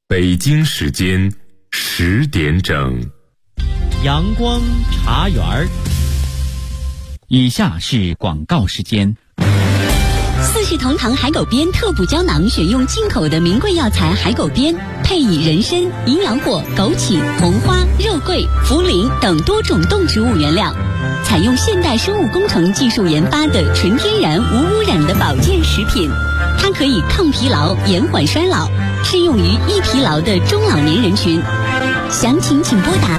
北京时间10点整， 阳光茶园儿。以下是广告时间。 四世同堂海狗鞭特补胶囊选用进口的名贵药材海狗鞭，配以人参、营养果、枸杞、红花、肉桂、茯苓等多种动植物原料，采用现代生物工程技术研发的纯天然无污染的保健食品。它可以抗疲劳、延缓衰老，适用于易疲劳的中老年人群。详情请拨打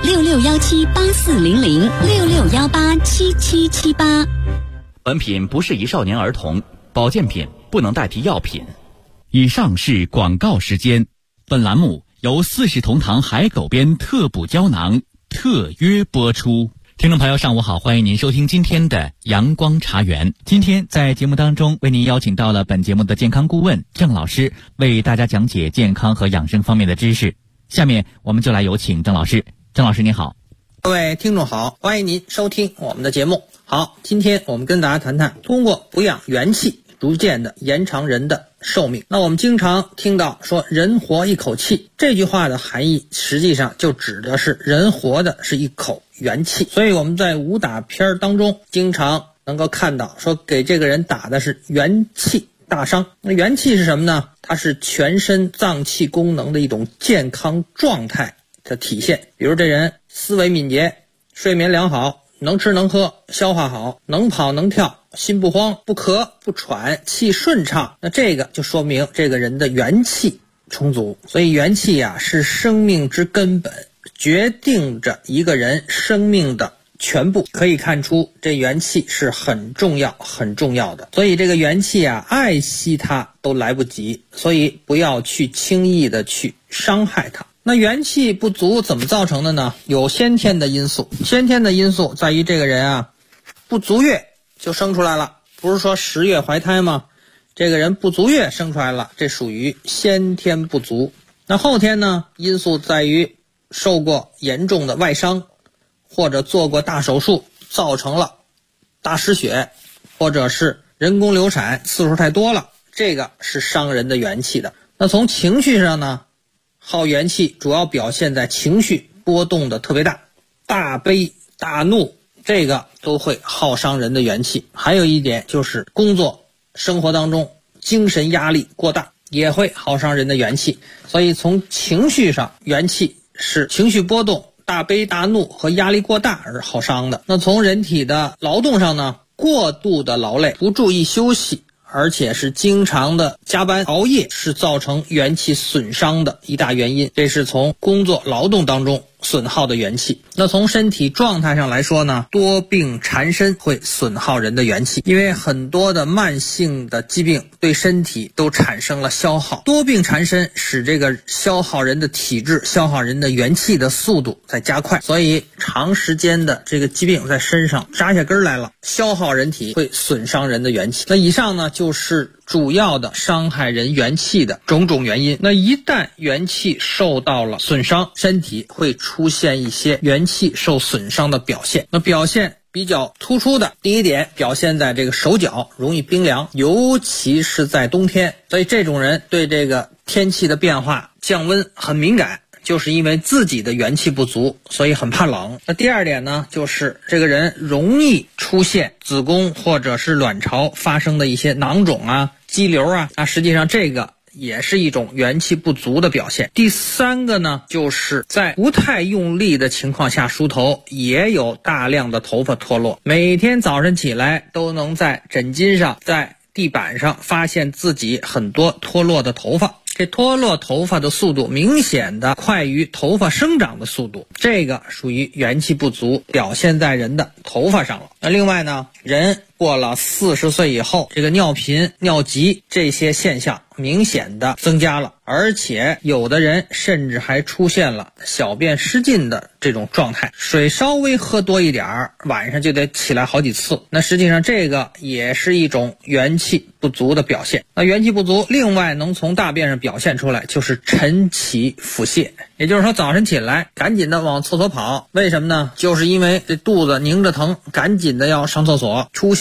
6617840066187778。 本品不适宜少年儿童，保健品不能代替药品。以上是广告时间。本栏目由四世同堂海狗鞭特补胶囊特约播出。听众朋友上午好，欢迎您收听今天的阳光茶园。今天在节目当中为您邀请到了本节目的健康顾问郑老师，为大家讲解健康和养生方面的知识。下面我们就来有请郑老师。郑老师您好。 各位听众好，欢迎您收听我们的节目。好，今天我们跟大家谈谈通过补养元气逐渐的延长人的寿命。那我们经常听到说人活一口气，这句话的含义实际上就指的是人活的是一口元气。所以我们在武打片当中经常能够看到说给这个人打的是元气大伤。那元气是什么呢？它是全身脏器功能的一种健康状态的体现。比如这人思维敏捷，睡眠良好，能吃能喝，消化好，能跑能跳，心不慌，不咳不喘，气顺畅，那这个就说明这个人的元气充足。所以元气是生命之根本，决定着一个人生命的全部。可以看出这元气是很重要很重要的。所以这个元气爱惜它都来不及，所以不要去轻易的去伤害它。那元气不足怎么造成的呢？有先天的因素。先天的因素在于这个人不足月就生出来了，不是说10月怀胎吗？这个人不足月生出来了，这属于先天不足。那后天呢？因素在于受过严重的外伤，或者做过大手术造成了大失血，或者是人工流产次数太多了，这个是伤人的元气的。那从情绪上呢，耗元气主要表现在情绪波动的特别大，大悲大怒，这个都会耗伤人的元气。还有一点就是工作生活当中精神压力过大，也会耗伤人的元气。所以从情绪上，元气是情绪波动、大悲大怒和压力过大而耗伤的。那从人体的劳动上呢，过度的劳累，不注意休息，而且是经常的加班熬夜，是造成元气损伤的一大原因。这是从工作劳动当中损耗的元气。那从身体状态上来说呢，多病缠身会损耗人的元气，因为很多的慢性的疾病对身体都产生了消耗，多病缠身使这个消耗人的体质、消耗人的元气的速度在加快，所以长时间的这个疾病在身上扎下根来了，消耗人体会损伤人的元气。那以上呢就是主要的伤害人元气的种种原因。那一旦元气受到了损伤，身体会出现一些元气受损伤的表现。那表现比较突出的，第一点表现在这个手脚容易冰凉，尤其是在冬天。所以这种人对这个天气的变化降温很敏感，就是因为自己的元气不足，所以很怕冷。那第二点呢，就是这个人容易出现子宫或者是卵巢发生的一些囊肿肌瘤实际上这个也是一种元气不足的表现。第三个呢，就是在不太用力的情况下梳头，也有大量的头发脱落。每天早晨起来都能在枕巾上、在地板上发现自己很多脱落的头发，这脱落头发的速度明显的快于头发生长的速度，这个属于元气不足，表现在人的头发上了。那另外呢，人过了40岁以后，这个尿频、尿急这些现象明显的增加了，而且有的人甚至还出现了小便失禁的这种状态，水稍微喝多一点，晚上就得起来好几次。那实际上这个也是一种元气不足的表现。那元气不足另外能从大便上表现出来，就是晨起腹泻。也就是说早晨起来赶紧的往厕所跑，为什么呢？就是因为这肚子拧着疼，赶紧的要上厕所，出现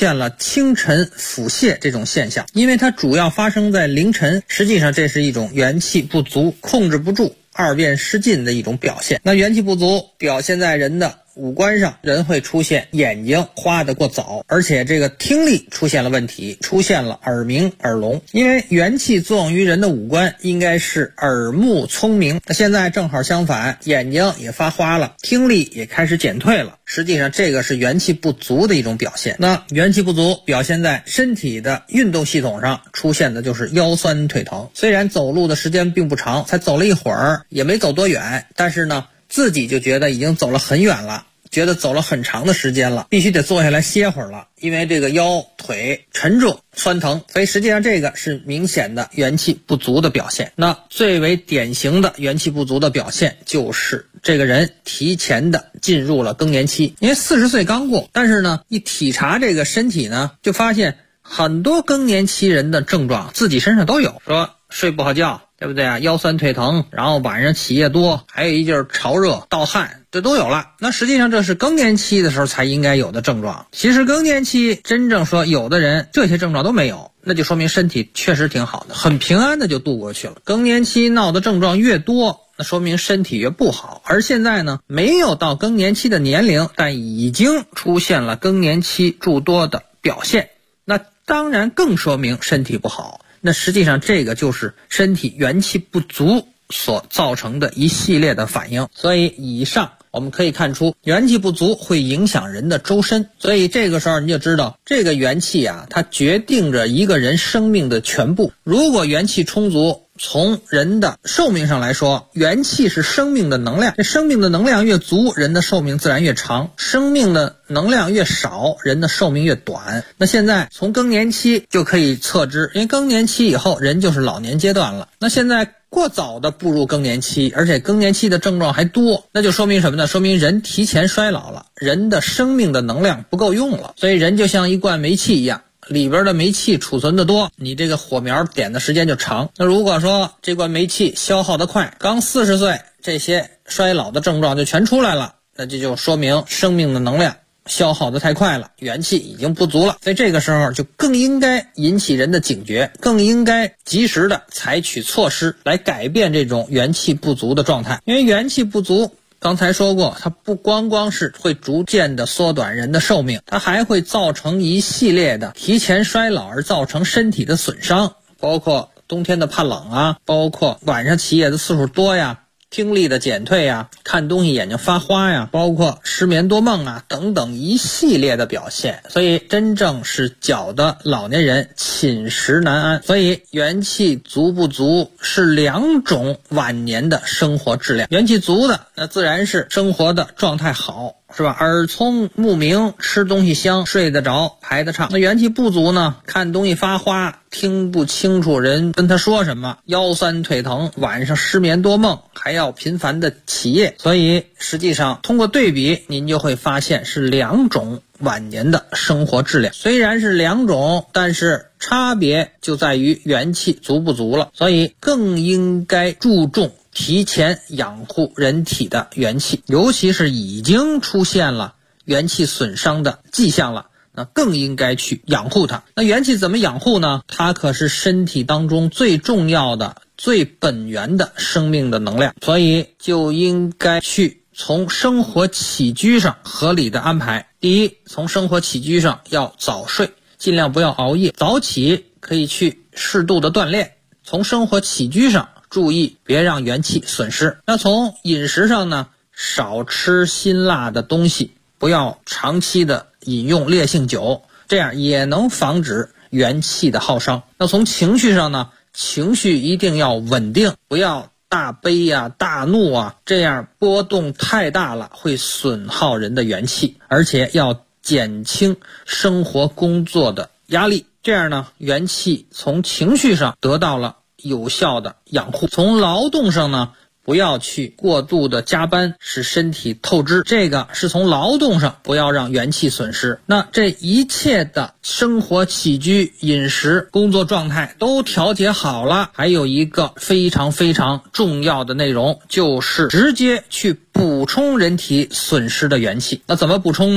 现了清晨腹泻这种现象，因为它主要发生在凌晨，实际上这是一种元气不足、控制不住、二便失禁的一种表现。那元气不足表现在人的五官上，人会出现眼睛花得过早，而且这个听力出现了问题，出现了耳鸣耳聋。因为元气作用于人的五官应该是耳目聪明，那现在正好相反，眼睛也发花了，听力也开始减退了，实际上这个是元气不足的一种表现。那元气不足表现在身体的运动系统上，出现的就是腰酸腿疼。虽然走路的时间并不长，才走了一会儿，也没走多远，但是呢自己就觉得已经走了很远了，觉得走了很长的时间了，必须得坐下来歇会儿了，因为这个腰腿沉重酸疼，所以实际上这个是明显的元气不足的表现。那最为典型的元气不足的表现就是这个人提前的进入了更年期。因为40岁刚过，但是呢一体察这个身体呢，就发现很多更年期人的症状自己身上都有，说睡不好觉，对不对啊？腰酸腿疼，然后晚上起夜多，还有一劲儿潮热盗汗，这都有了。那实际上这是更年期的时候才应该有的症状。其实更年期真正说有的人这些症状都没有，那就说明身体确实挺好的，很平安的就度过去了。更年期闹的症状越多，那说明身体越不好。而现在呢，没有到更年期的年龄，但已经出现了更年期诸多的表现，那当然更说明身体不好。那实际上这个就是身体元气不足所造成的一系列的反应。所以以上我们可以看出，元气不足会影响人的周身。所以这个时候你就知道，这个元气啊，它决定着一个人生命的全部。如果元气充足，从人的寿命上来说，元气是生命的能量，这生命的能量越足，人的寿命自然越长，生命的能量越少，人的寿命越短。那现在从更年期就可以测知，因为更年期以后人就是老年阶段了。那现在过早的步入更年期，而且更年期的症状还多，那就说明什么呢？说明人提前衰老了，人的生命的能量不够用了。所以人就像一罐煤气一样，里边的煤气储存的多，你这个火苗点的时间就长。那如果说这罐煤气消耗的快，刚40岁这些衰老的症状就全出来了，那这就说明生命的能量消耗的太快了，元气已经不足了。所以这个时候就更应该引起人的警觉，更应该及时的采取措施来改变这种元气不足的状态。因为元气不足刚才说过，它不光光是会逐渐的缩短人的寿命，它还会造成一系列的提前衰老而造成身体的损伤，包括冬天的怕冷啊，包括晚上起夜的次数多呀，听力的减退呀，看东西眼睛发花呀，包括失眠多梦啊等等一系列的表现。所以真正是搅得老年人寝食难安。所以元气足不足是两种晚年的生活质量。元气足的那自然是生活的状态好，是吧？耳聪目明，吃东西香，睡得着，排得畅。那元气不足呢，看东西发花，听不清楚人跟他说什么，腰酸腿疼，晚上失眠多梦，还要频繁的起夜。所以实际上通过对比，您就会发现是两种晚年的生活质量。虽然是两种，但是差别就在于元气足不足了。所以更应该注重提前养护人体的元气，尤其是已经出现了元气损伤的迹象了，那更应该去养护它。那元气怎么养护呢？它可是身体当中最重要的、最本源的生命的能量，所以就应该去从生活起居上合理的安排。第一，从生活起居上要早睡，尽量不要熬夜，早起可以去适度的锻炼。从生活起居上注意别让元气损失。那从饮食上呢，少吃辛辣的东西，不要长期的饮用烈性酒，这样也能防止元气的耗伤。那从情绪上呢，情绪一定要稳定，不要大悲呀、大怒啊，这样波动太大了会损耗人的元气，而且要减轻生活工作的压力，这样呢，元气从情绪上得到了有效的养护。从劳动上呢，不要去过度的加班，使身体透支，这个是从劳动上不要让元气损失。那这一切的生活起居、饮食、工作状态都调节好了，还有一个非常非常重要的内容，就是直接去补充人体损失的元气。那怎么补充呢？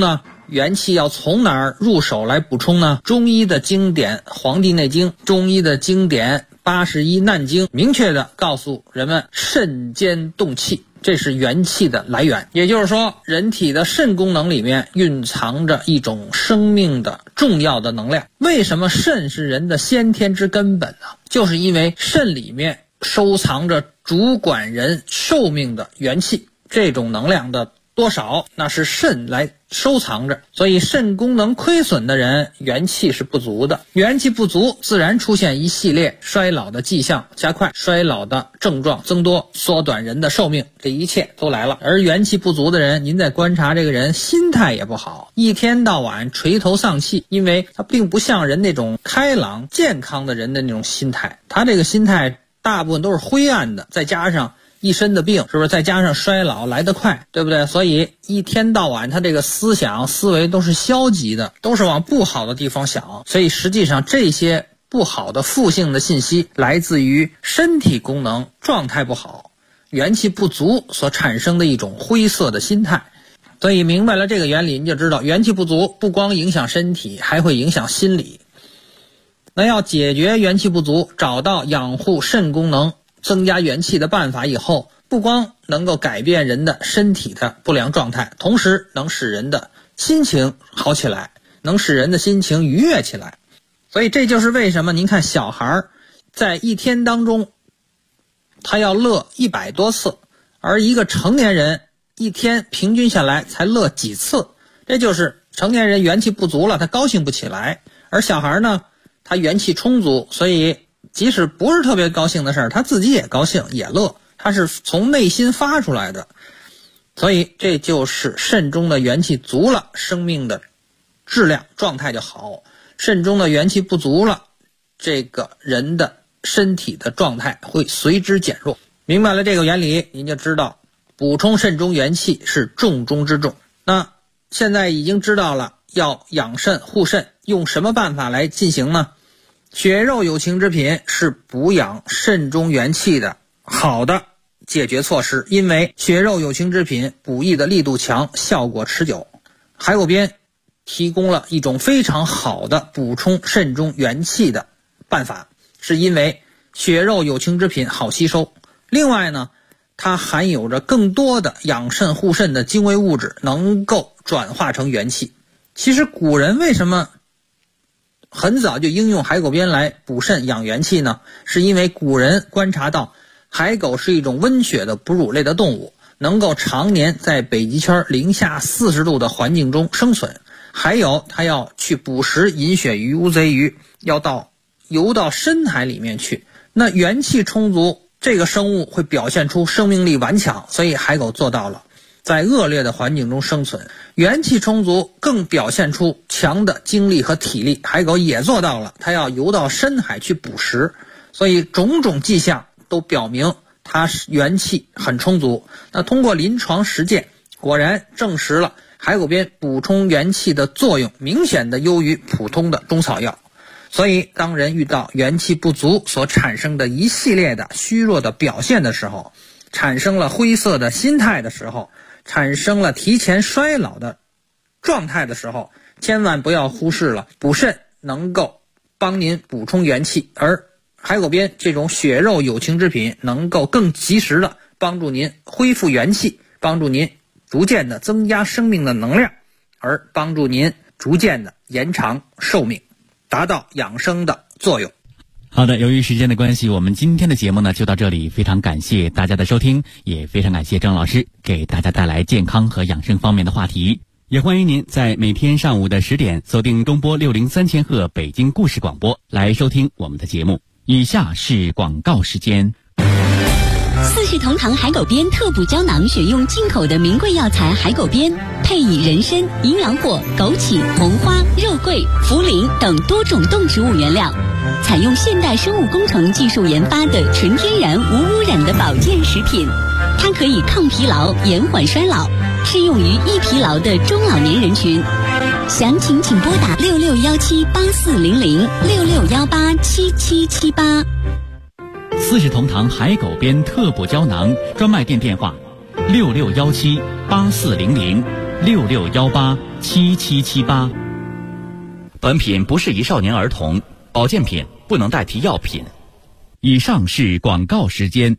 元气要从哪儿入手来补充呢？中医的经典《黄帝内经》，中医的经典81难经明确的告诉人们，肾间动气，这是元气的来源。也就是说，人体的肾功能里面蕴藏着一种生命的重要的能量。为什么肾是人的先天之根本呢？就是因为肾里面收藏着主管人寿命的元气，这种能量的多少，那是肾来收藏着。所以肾功能亏损的人，元气是不足的。元气不足，自然出现一系列衰老的迹象加快，衰老的症状增多，缩短人的寿命，这一切都来了。而元气不足的人，您再观察这个人心态也不好，一天到晚垂头丧气，因为他并不像人那种开朗健康的人的那种心态，他这个心态大部分都是灰暗的，再加上一身的病，是不是？再加上衰老来得快，对不对？所以一天到晚他这个思想思维都是消极的，都是往不好的地方想。所以实际上这些不好的负性的信息来自于身体功能状态不好，元气不足所产生的一种灰色的心态。所以明白了这个原理，你就知道元气不足不光影响身体，还会影响心理。那要解决元气不足，找到养护肾功能增加元气的办法以后，不光能够改变人的身体的不良状态，同时能使人的心情好起来，能使人的心情愉悦起来。所以这就是为什么您看小孩在一天当中他要乐100多次，而一个成年人一天平均下来才乐几次。这就是成年人元气不足了，他高兴不起来，而小孩呢，他元气充足，所以即使不是特别高兴的事儿，他自己也高兴也乐，他是从内心发出来的。所以这就是肾中的元气足了，生命的质量状态就好。肾中的元气不足了，这个人的身体的状态会随之减弱。明白了这个原理，您就知道补充肾中元气是重中之重。那现在已经知道了要养肾护肾，用什么办法来进行呢？血肉有情之品是补养肾中元气的好的解决措施，因为血肉有情之品补益的力度强，效果持久。海狗鞭提供了一种非常好的补充肾中元气的办法，是因为血肉有情之品好吸收，另外呢，它含有着更多的养肾护肾的精微物质，能够转化成元气。其实古人为什么很早就应用海狗鞭来补肾养元气呢？是因为古人观察到海狗是一种温血的哺乳类的动物，能够常年在北极圈零下40度的环境中生存，还有它要去捕食银鳕鱼、乌贼鱼，要游到深海里面去，那元气充足，这个生物会表现出生命力顽强，所以海狗做到了在恶劣的环境中生存。元气充足更表现出强的精力和体力，海狗也做到了，它要游到深海去捕食，所以种种迹象都表明它元气很充足。那通过临床实践，果然证实了海狗鞭补充元气的作用明显的优于普通的中草药。所以当人遇到元气不足所产生的一系列的虚弱的表现的时候，产生了灰色的心态的时候，产生了提前衰老的状态的时候，千万不要忽视了补肾能够帮您补充元气，而海狗鞭这种血肉有情之品能够更及时的帮助您恢复元气，帮助您逐渐的增加生命的能量，而帮助您逐渐的延长寿命，达到养生的作用。 好的，由于时间的关系，我们今天的节目呢就到这里，非常感谢大家的收听，也非常感谢郑老师给大家带来健康和养生方面的话题。也欢迎您在每天上午的10点锁定中波603千赫北京故事广播来收听我们的节目。以下是广告时间。 四世同堂海狗鞭特补胶囊选用进口的名贵药材海狗鞭，配以人参、营养果、枸杞、红花、肉桂、茯苓等多种动植物原料，采用现代生物工程技术研发的纯天然无污染的保健食品。它可以抗疲劳、延缓衰老，适用于易疲劳的中老年人群。详情请拨打6617840066187778。 四世同堂海狗鞭特补胶囊专卖店电话：66178400 66187778。本品不适宜少年儿童，保健品不能代替药品。以上是广告时间。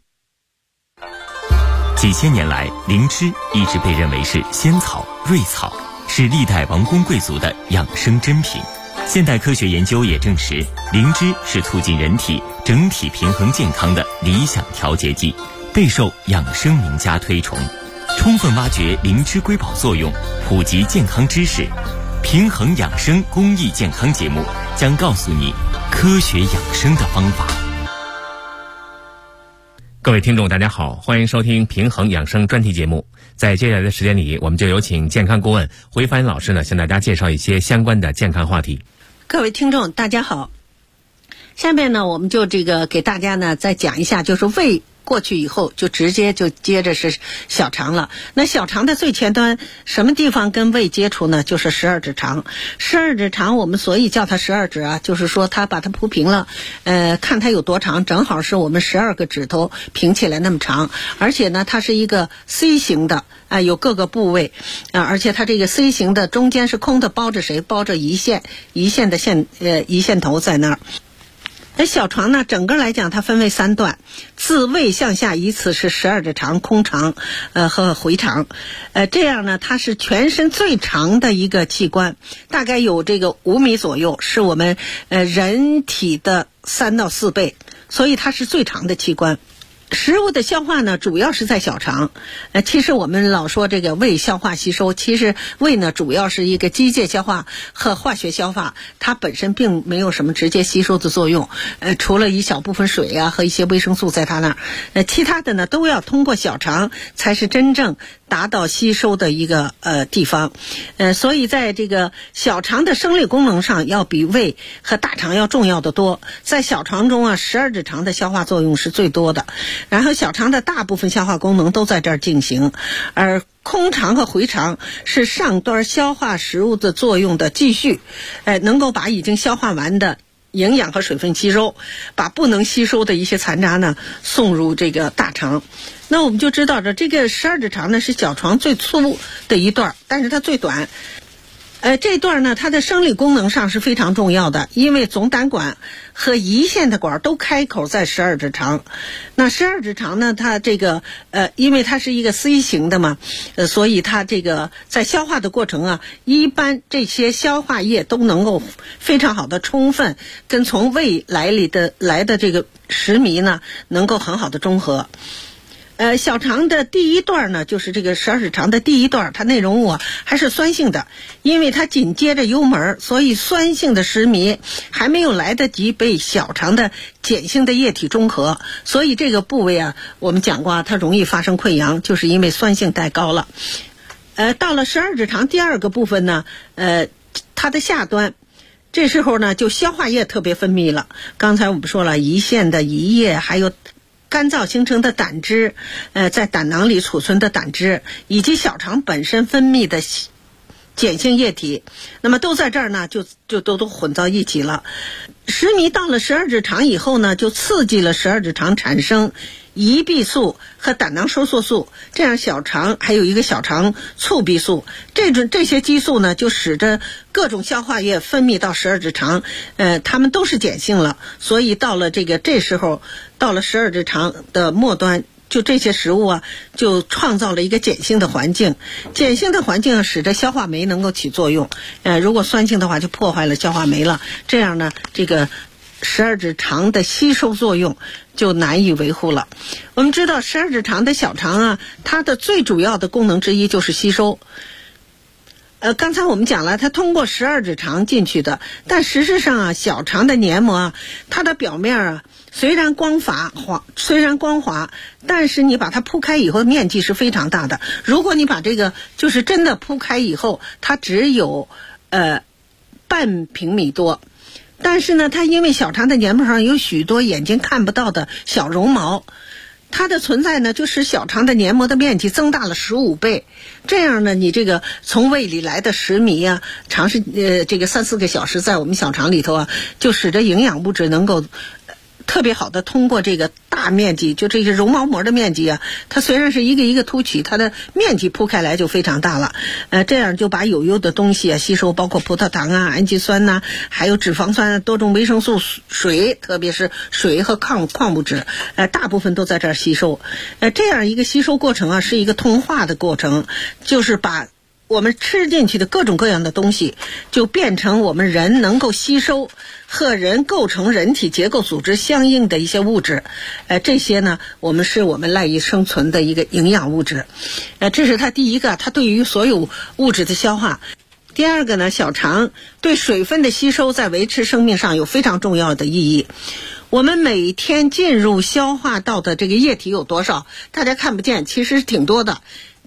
几千年来，灵芝一直被认为是仙草、瑞草，是历代王公贵族的养生珍品。现代科学研究也证实，灵芝是促进人体整体平衡健康的理想调节剂，备受养生名家推崇。充分挖掘灵芝瑰宝作用，普及健康知识，平衡养生公益健康节目将告诉你科学养生的方法。 各位听众大家好，欢迎收听平衡养生专题节目。在接下来的时间里，我们就有请健康顾问回帆老师呢，向大家介绍一些相关的健康话题。 各位听众大家好，下面呢我们就给大家呢再讲一下，就是胃过去以后就直接就接着是小肠了。那小肠的最前端什么地方跟胃接触呢？就是十二指肠。十二指肠我们所以叫它十二指啊，就是说它把它铺平了，看它有多长，正好是我们12个指头平起来那么长。而且呢它是一个 C 型的，有各个部位，而且它这个 C 型的中间是空的，包着谁？包着胰腺的胰腺头在那儿。那小肠呢，整个来讲它分为3段，自胃向下依次是12指肠、空肠和回肠。这样呢它是全身最长的一个器官，大概有5米左右，是我们人体的3到4倍，所以它是最长的器官。食物的消化呢，主要是在小肠。其实我们老说胃消化吸收，其实胃呢主要是一个机械消化和化学消化，它本身并没有什么直接吸收的作用。除了一小部分水啊和一些维生素在它那儿，其他的呢都要通过小肠才是真正达到吸收的一个地方。所以在小肠的生理功能上要比胃和大肠要重要的多。在小肠中啊，12指肠的消化作用是最多的。然后小肠的大部分消化功能都在这儿进行，而空肠和回肠是上端消化食物的作用的继续，能够把已经消化完的营养和水分吸收，把不能吸收的一些残渣呢送入大肠。那我们就知道这个12指肠呢是小肠最粗的一段，但是它最短。这段呢它的生理功能上是非常重要的，因为总胆管和胰腺的管都开口在12指肠。那12指肠呢它因为它是一个 C 型的嘛，所以它在消化的过程啊，一般这些消化液都能够非常好的充分跟从胃来的食糜呢能够很好的中和。小肠的第一段呢，就是12指肠的第一段，它内容物还是酸性的，因为它紧接着幽门，所以酸性的食糜还没有来得及被小肠的碱性的液体中和，所以这个部位啊，我们讲过它容易发生溃疡，就是因为酸性太高了。到了12指肠第2个部分呢，它的下端。这时候呢，就消化液特别分泌了。刚才我们说了，胰腺的胰液，还有干燥形成的胆汁，在胆囊里储存的胆汁，以及小肠本身分泌的碱性液体，那么都在这儿呢，就都混到一起了。食糜到了12指肠以后呢，就刺激了12指肠产生胰闭素和胆囊收缩素，这样小肠还有一个小肠促闭素，这些激素呢就使得各种消化液分泌到12指肠，它们都是碱性了，所以到了这时候到了12指肠的末端，就这些食物啊就创造了一个碱性的环境，碱性的环境使得消化酶能够起作用，如果酸性的话就破坏了消化酶了，这样呢12指肠的吸收作用就难以维护了。我们知道12指肠的小肠啊，它的最主要的功能之一就是吸收。刚才我们讲了，它通过12指肠进去的，但实质上啊，小肠的黏膜啊，它的表面啊虽然光滑，但是你把它铺开以后面积是非常大的。如果你把就是真的铺开以后，它只有半平米多。但是呢，它因为小肠的黏膜上有许多眼睛看不到的小绒毛，它的存在呢，就使小肠的黏膜的面积增大了15倍。这样呢，你从胃里来的食糜啊，尝试3-4个小时在我们小肠里头啊，就使得营养物质能够特别好的通过这个大面积，就这个绒毛膜的面积啊，它虽然是一个一个凸起，它的面积铺开来就非常大了。这样就把有用的东西啊吸收，包括葡萄糖啊、氨基酸呐、还有脂肪酸、多种维生素、水，特别是水和矿物质，大部分都在这儿吸收。这样一个吸收过程啊，是一个同化的过程，就是把我们吃进去的各种各样的东西就变成我们人能够吸收和人构成人体结构组织相应的一些物质。这些呢我们赖以生存的一个营养物质。这是它第一个，它对于所有物质的消化。第二个呢，小肠对水分的吸收在维持生命上有非常重要的意义。我们每天进入消化道的这个液体有多少？大家看不见，其实挺多的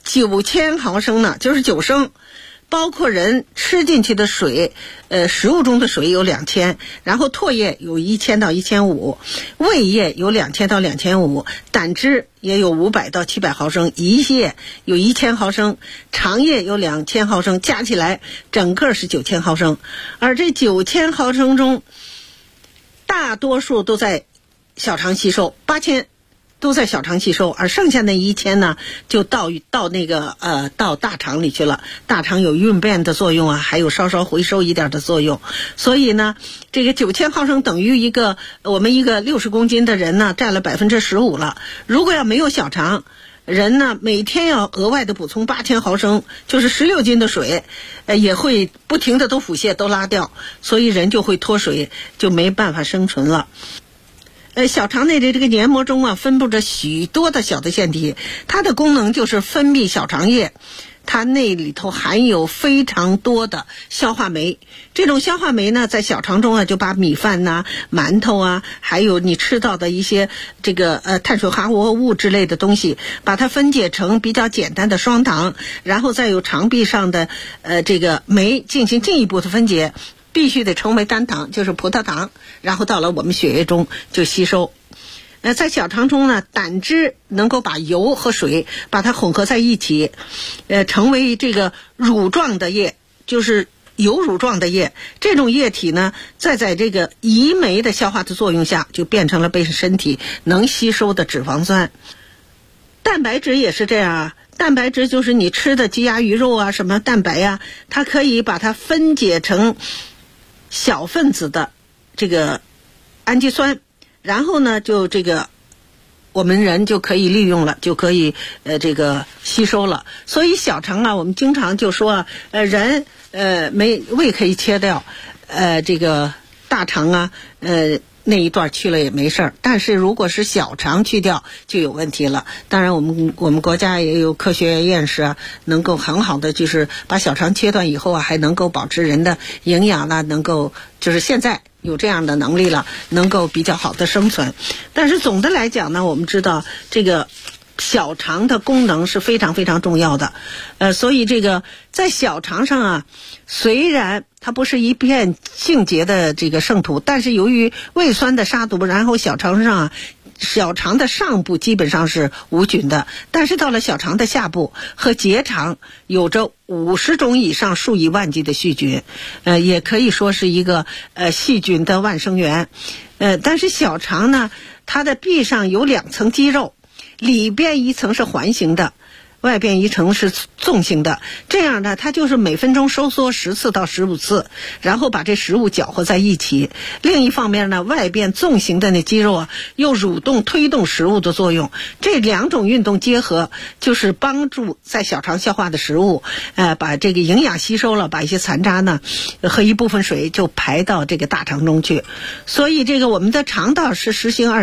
，9000毫升呢，就是9升。包括人吃进去的水，食物中的水有2000，然后唾液有1000到1500，胃液有2000到2500，胆汁也有500到700毫升，胰液有1000毫升，肠液有2000毫升，加起来整个是9000毫升。而这9000毫升中，大多数都在小肠吸收，8000都在小肠吸收，而剩下那1000呢，就到大肠里去了。大肠有运变的作用啊，还有稍稍回收一点的作用。所以呢，这个9000毫升等于我们一个60公斤的人呢，占了15%了。如果要没有小肠，人呢每天要额外的补充8000毫升，就是16斤的水，也会不停的都腹泻都拉掉，所以人就会脱水，就没办法生存了。小肠内的这个黏膜中啊，分布着许多的小的腺体，它的功能就是分泌小肠液。它那里头含有非常多的消化酶，这种消化酶呢，在小肠中啊，就把米饭呐、馒头啊，还有你吃到的一些这个碳水化合物之类的东西，把它分解成比较简单的双糖，然后再由肠壁上的这个酶进行进一步的分解，必须得成为单糖，就是葡萄糖，然后到了我们血液中就吸收。在小肠中呢，胆汁能够把油和水把它混合在一起，成为这个乳状的液，就是有乳状的液。这种液体呢，在这个胰酶的消化的作用下，就变成了被身体能吸收的脂肪酸。蛋白质也是这样啊，蛋白质就是你吃的鸡鸭鱼肉啊，什么蛋白啊，它可以把它分解成小分子的这个氨基酸，然后呢，就这个我们人就可以利用了，就可以这个吸收了。所以小肠啊，我们经常就说人胃可以切掉，这个大肠啊那一段去了也没事儿，但是如果是小肠去掉就有问题了。当然我们国家也有科学院士啊，能够很好的就是把小肠切断以后啊，还能够保持人的营养呢，能够就是现在有这样的能力了，能够比较好的生存。但是总的来讲呢，我们知道这个小肠的功能是非常非常重要的，所以这个在小肠上啊，虽然它不是一片净洁的这个圣土，但是由于胃酸的杀毒，然后小肠上啊，小肠的上部基本上是无菌的，但是到了小肠的下部和结肠，有着50种以上数以万计的细菌，也可以说是一个细菌的万生源。但是小肠呢，它的壁上有2层肌肉，里边一层是环形的，外边一层是纵形的，这样呢，它就是每分钟收缩10次到15次，然后把这食物搅和在一起。另一方面呢，外边纵形的那肌肉啊，又蠕动推动食物的作用。这2种运动结合，就是帮助在小肠消化的食物，把这个营养吸收了，把一些残渣呢和一部分水就排到这个大肠中去。所以这个我们的肠道是实行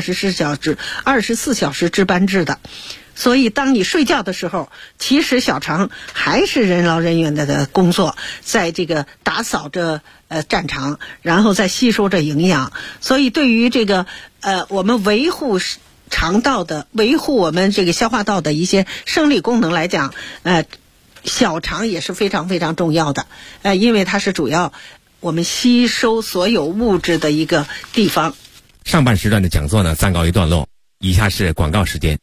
24小时值班制的。所以当你睡觉的时候，其实小肠还是任劳任怨的工作，在这个打扫着战场，然后再吸收着营养。所以对于这个我们维护肠道的、维护我们这个消化道的一些生理功能来讲，小肠也是非常非常重要的，因为它是主要我们吸收所有物质的一个地方。 上半时段的讲座呢暂告一段落，以下是广告时间。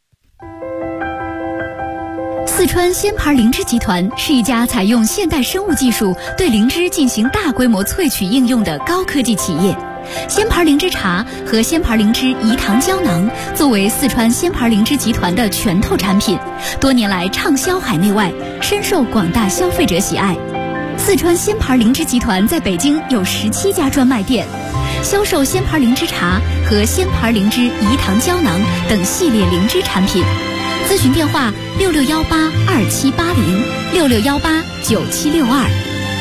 四川仙牌灵芝集团是一家采用现代生物技术对灵芝进行大规模萃取应用的高科技企业。 仙牌灵芝茶和仙牌灵芝饴糖胶囊作为四川仙牌灵芝集团的拳头产品，多年来畅销海内外，深受广大消费者喜爱。四川仙牌灵芝集团在北京有17家专卖店，销售仙牌灵芝茶和仙牌灵芝饴糖胶囊等系列灵芝产品。咨询电话66182780，66189762。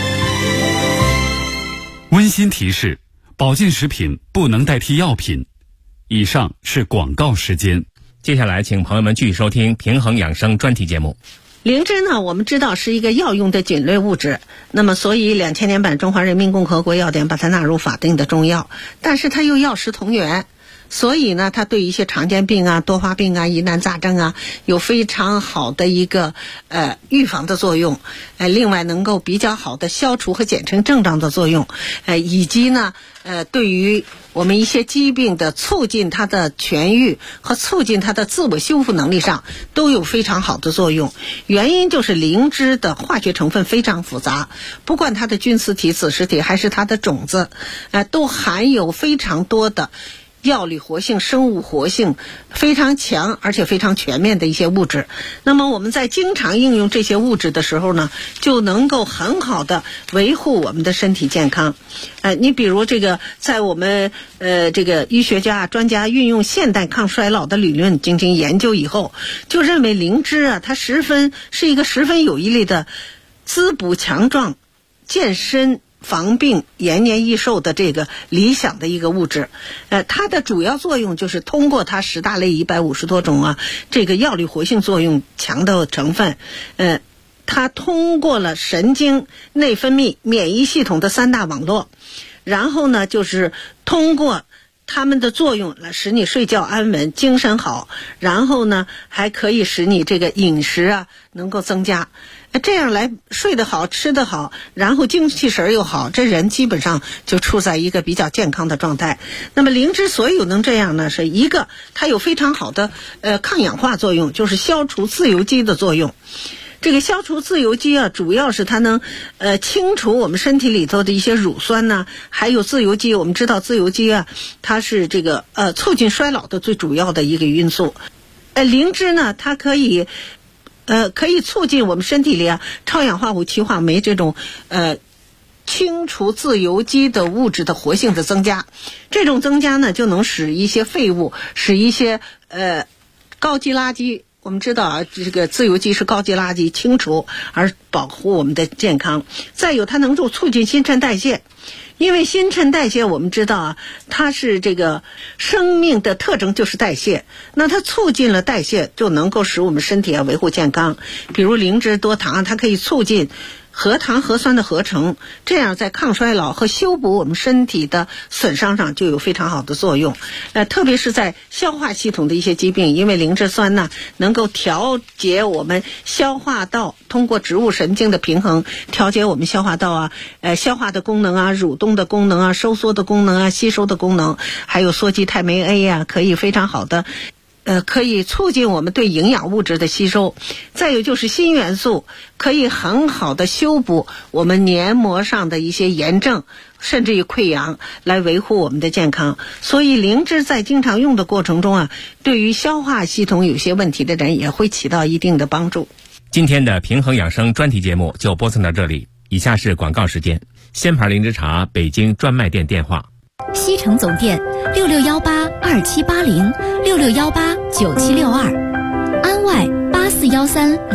温馨提示：保健食品不能代替药品。以上是广告时间。 接下来请朋友们继续收听平衡养生专题节目。 灵芝呢，我们知道是一个药用的菌类物质，那么所以2000年版中华人民共和国药典把它纳入法定的中药，但是它又药食同源，所以呢，它对一些常见病啊、多发病啊、疑难杂症啊，有非常好的一个预防的作用，另外能够比较好的消除和减轻症状的作用，以及呢，对于我们一些疾病的促进它的痊愈和促进它的自我修复能力上都有非常好的作用。原因就是灵芝的化学成分非常复杂，不管它的菌丝体、子实体还是它的种子，都含有非常多的药理活性、生物活性非常强而且非常全面的一些物质。那么我们在经常应用这些物质的时候呢，就能够很好的维护我们的身体健康。你比如这个在我们这个医学家专家运用现代抗衰老的理论进行研究以后，就认为灵芝啊，它是一个十分有益的滋补强壮、健身防病、延年益寿的这个理想的一个物质。它的主要作用就是通过它10大类150多种啊，这个药理活性作用强的成分，它通过了神经、内分泌、免疫系统的3大网络，然后呢，就是通过它们的作用来使你睡觉安稳、精神好，然后呢，还可以使你这个饮食啊能够增加。这样来睡得好、吃得好，然后精气神又好，这人基本上就处在一个比较健康的状态。那么灵芝所以能这样呢，是一个它有非常好的抗氧化作用，就是消除自由基的作用。这个消除自由基啊，主要是它能清除我们身体里头的一些乳酸呐，还有自由基。我们知道自由基啊，它是这个促进衰老的最主要的一个因素。灵芝呢，它可以促进我们身体里啊超氧化物歧化酶这种清除自由基的物质的活性的增加。这种增加呢，就能使一些废物、使一些高级垃圾，我们知道啊，这个自由基是高级垃圾清除而保护我们的健康。再有，它能够促进新陈代谢。因为新陈代谢我们知道啊，它是这个生命的特征就是代谢，那它促进了代谢，就能够使我们身体维护健康。比如灵芝多糖，它可以促进核糖核酸的合成，这样在抗衰老和修补我们身体的损伤上就有非常好的作用。特别是在消化系统的一些疾病，因为灵芝酸呢能够调节我们消化道，通过植物神经的平衡调节我们消化道啊，消化的功能啊、蠕动的功能啊、收缩的功能啊、吸收的功能，还有羧基肽酶 A 呀，可以非常好的可以促进我们对营养物质的吸收。再有就是锌元素可以很好的修补我们黏膜上的一些炎症，甚至于溃疡，来维护我们的健康。所以灵芝在经常用的过程中啊，对于消化系统有些问题的人也会起到一定的帮助。 今天的平衡养生专题节目就播送到这里，以下是广告时间。仙牌灵芝茶北京专卖店电话： 西城总店66182780，66189762，安外8413。